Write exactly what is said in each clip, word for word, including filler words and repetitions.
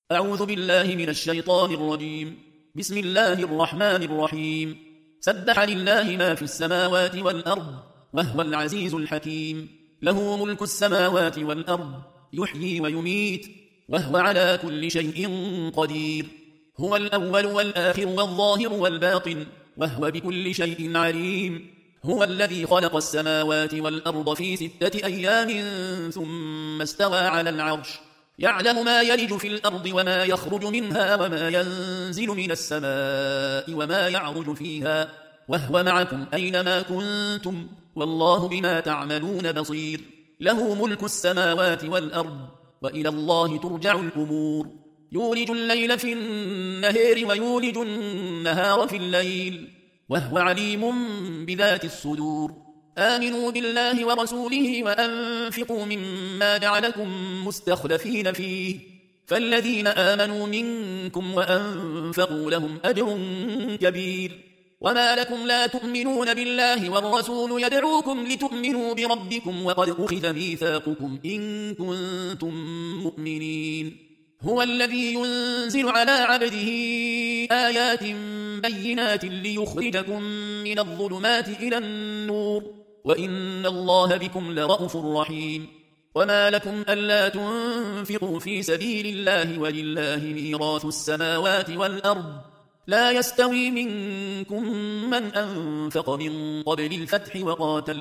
أعوذ بالله من الشيطان الرجيم. بسم الله الرحمن الرحيم. سبح لله ما في السماوات والأرض وهو العزيز الحكيم. له ملك السماوات والأرض يحيي ويميت وهو على كل شيء قدير. هو الأول والآخر والظاهر والباطن وهو بكل شيء عليم. هو الذي خلق السماوات والأرض في ستة أيام ثم استوى على العرش يعلم ما يلج في الأرض وما يخرج منها وما ينزل من السماء وما يعرج فيها وهو معكم أينما كنتم والله بما تعملون بصير. له ملك السماوات والأرض وإلى الله ترجع الأمور. يولج الليل في النهار ويولج النهار في الليل وهو عليم بذات الصدور. آمنوا بالله ورسوله وأنفقوا مما جعلكم مستخلفين فيه فالذين آمنوا منكم وأنفقوا لهم أجر كبير. وما لكم لا تؤمنون بالله والرسول يدعوكم لتؤمنوا بربكم وقد أخذ ميثاقكم إن كنتم مؤمنين. هو الذي ينزل على عبده آيات بينات ليخرجكم من الظلمات إلى النور وإن الله بكم لرءوف رحيم. وما لكم ألا تنفقوا في سبيل الله ولله ميراث السماوات والأرض لا يستوي منكم من أنفق من قبل الفتح وقاتل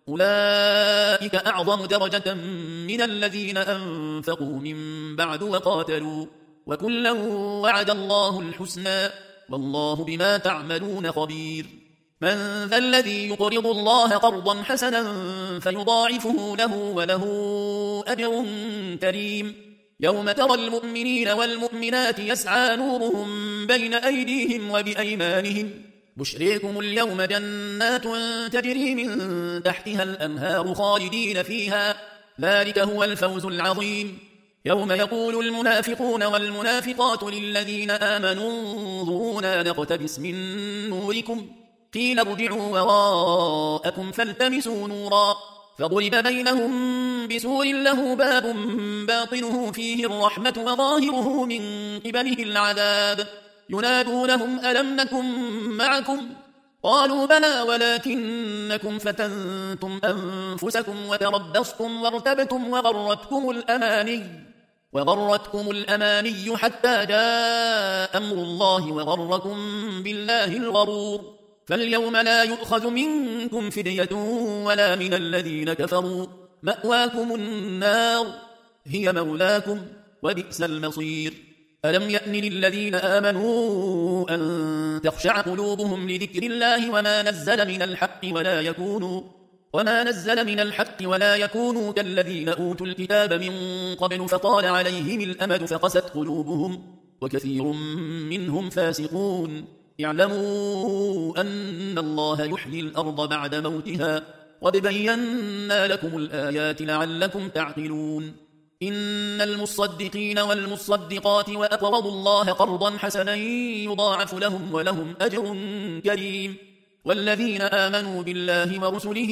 أولئك أعظم درجة من الذين أنفقوا من بعد وقاتلوا وكلا وعد الله الحسنى والله بما تعملون خبير. من ذا الذي يقرض الله قرضا حسنا فيضاعفه له وله أجر كريم. يوم ترى المؤمنين والمؤمنات يسعى نورهم بين أيديهم وبأيمانهم بشريكم اليوم جنات تجري من تحتها الأنهار خالدين فيها ذلك هو الفوز العظيم. يوم يقول المنافقون والمنافقات للذين آمنوا انظرونا نقتبس من نوركم قيل ارجعوا وراءكم فالتمسوا نورا فضرب بينهم بسور له باب باطنه فيه الرحمة وظاهره من قبله العذاب ينادونهم ألم نكن معكم قالوا بلى ولكنكم فتنتم أنفسكم وتربصتم وارتبتم وغرتكم الأماني وغرتكم الأماني حتى جاء أمر الله وغركم بالله الغرور. فاليوم لا يؤخذ منكم فدية ولا من الذين كفروا مأواكم النار هي مولاكم وبئس المصير. ألم يأن للذين آمنوا أن تخشع قلوبهم لذكر الله وما نزل من الحق ولا يكونوا وما نزل من الحق ولا يكونوا كالذين أوتوا الكتاب من قبل فطال عليهم الأمد فقست قلوبهم وكثير منهم فاسقون. اعلموا أن الله يحيي الأرض بعد موتها قد بينا لكم الآيات لعلكم تعقلون. إن المصدقين والمصدقات وأقرضوا الله قرضا حسنا يضاعف لهم ولهم أجر كريم. والذين آمنوا بالله ورسله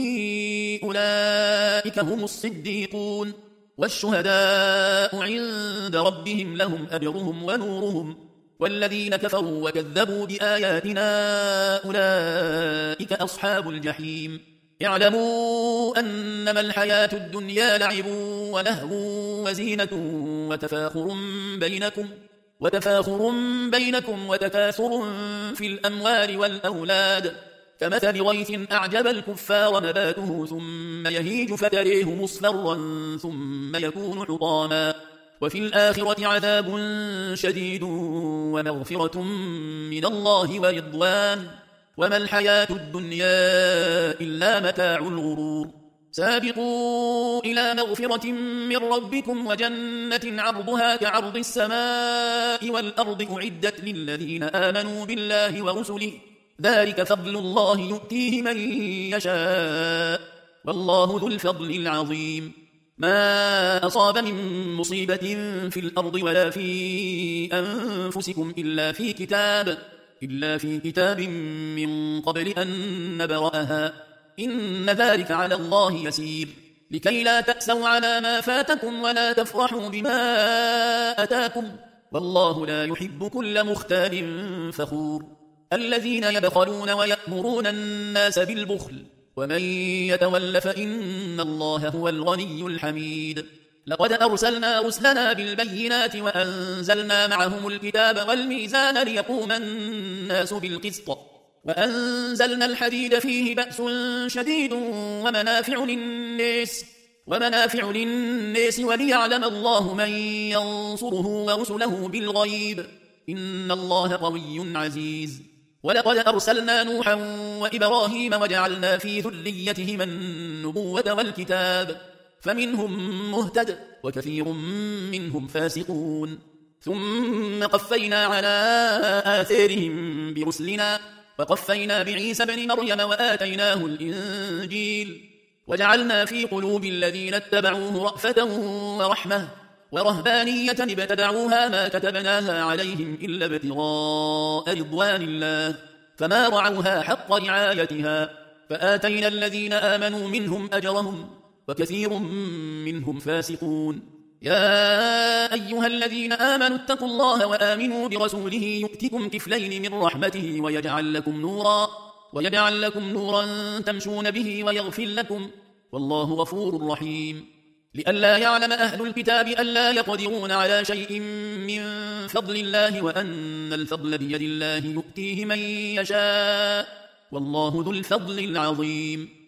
أولئك هم الصديقون والشهداء عند ربهم لهم أجرهم ونورهم والذين كفروا وكذبوا بآياتنا أولئك أصحاب الجحيم. اعلموا أنما الحياة الدنيا لعب ولهو وزينة وتفاخر بينكم وتفاخر بينكم وتكاثر في الأموال والأولاد كمثل غيث أعجب الكفار نباته ثم يهيج فتريه مصفرا ثم يكون حطاما وفي الآخرة عذاب شديد ومغفرة من الله ورضوان وما الحياة الدنيا إلا متاع الغرور. سابقوا إلى مغفرة من ربكم وجنة عرضها كعرض السماء والأرض أعدت للذين آمنوا بالله ورسله ذلك فضل الله يؤتيه من يشاء والله ذو الفضل العظيم. ما أصاب من مصيبة في الأرض ولا في أنفسكم إلا في كتاب إلا في كتاب من قبل أن نبرأها إن ذلك على الله يسير. لكي لا تأسوا على ما فاتكم ولا تفرحوا بما أتاكم والله لا يحب كل مختال فخور. الذين يبخلون ويأمرون الناس بالبخل ومن يتول فإن الله هو الغني الحميد. لقد أرسلنا رسلنا بالبينات وأنزلنا معهم الكتاب والميزان ليقوم الناس بالقسط وأنزلنا الحديد فيه بأس شديد ومنافع للناس ومنافع للناس وليعلم الله من ينصره ورسله بالغيب إن الله قوي عزيز. ولقد أرسلنا نوحا وإبراهيم وجعلنا في ذريتهما النبوة والكتاب فمنهم مهتد وكثير منهم فاسقون. ثم قفينا على آثارهم برسلنا وقفينا بعيسى بن مريم وآتيناه الإنجيل وجعلنا في قلوب الذين اتبعوه رأفة ورحمة ورهبانية ابتدعوها ما كتبناها عليهم إلا ابتغاء رضوان الله فما رعوها حق رعايتها فآتينا الذين آمنوا منهم أجرهم وكثير منهم فاسقون. يا أيها الذين آمنوا اتقوا الله وآمنوا برسوله يؤتكم كفلين من رحمته ويجعل لكم نورا ويجعل لكم نورا تمشون به ويغفر لكم والله غفور رحيم. لئلا يعلم أهل الكتاب ألا يقدرون على شيء من فضل الله وأن الفضل بيد الله يؤتيه من يشاء والله ذو الفضل العظيم.